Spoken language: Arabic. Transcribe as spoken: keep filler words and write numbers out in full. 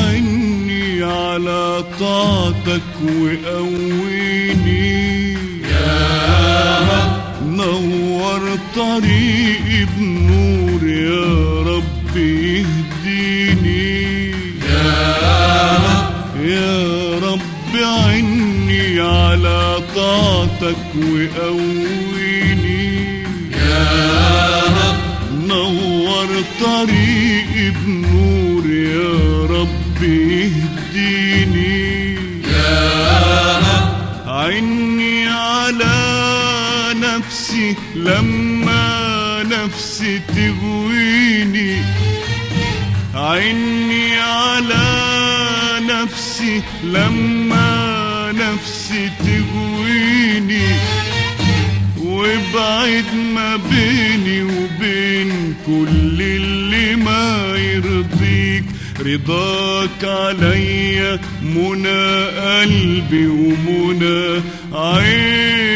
عني على طاعتك وقويني يا رب، نور طريقي بنور يا رب يهديني يا رب، يا رب عني على طاعتك وقويني يا رب، نور طريقي بنور يا رب يهديني يا رب، عني على نفسي لما نفسي تغويني عني على نفسي لما نفسي تغويني وابعد ما بيني وبين كل اللي ما يرضيك رضاك عليا منى قلبي ومنى عيني